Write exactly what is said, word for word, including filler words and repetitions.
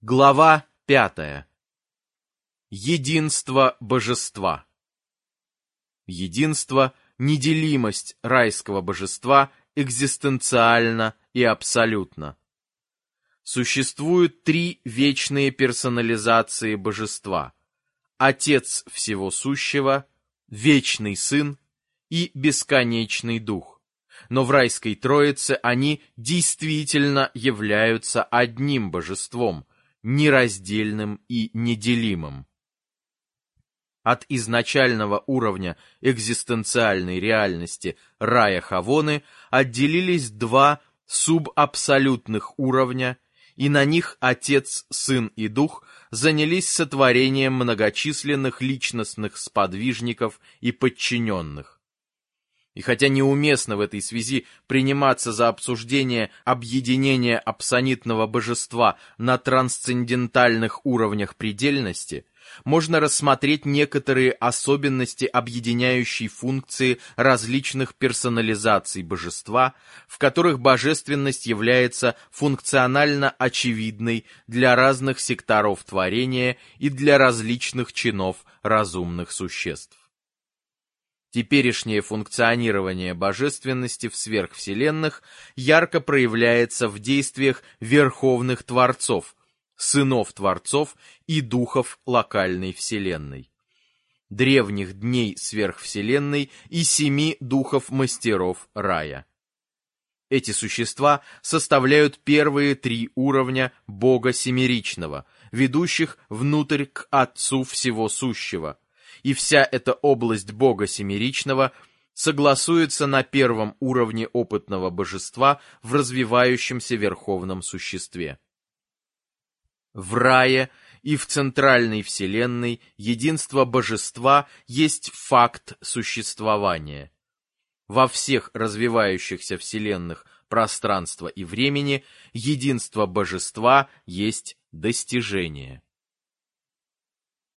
Глава пятая. Единство божества. Единство, неделимость райского божества экзистенциально и абсолютно. Существуют три вечные персонализации божества: Отец всего сущего, Вечный Сын и Бесконечный Дух. Но в райской Троице они действительно являются одним божеством, нераздельным и неделимым. От изначального уровня экзистенциальной реальности рая Хавоны отделились два субабсолютных уровня, и на них Отец, Сын и Дух занялись сотворением многочисленных личностных сподвижников и подчиненных. И хотя неуместно в этой связи приниматься за обсуждение объединения апсонитного божества на трансцендентальных уровнях предельности, можно рассмотреть некоторые особенности объединяющей функции различных персонализаций божества, в которых божественность является функционально очевидной для разных секторов творения и для различных чинов разумных существ. Теперешнее функционирование божественности в сверхвселенных ярко проявляется в действиях верховных творцов, сынов творцов и духов локальной вселенной, древних дней сверхвселенной и семи духов мастеров рая. Эти существа составляют первые три уровня Бога Семеричного, ведущих внутрь к Отцу Всего Сущего, и вся эта область Бога Семеричного согласуется на первом уровне опытного божества в развивающемся верховном существе. В рае и в центральной вселенной единство божества есть факт существования. Во всех развивающихся вселенных пространства и времени единство божества есть достижение.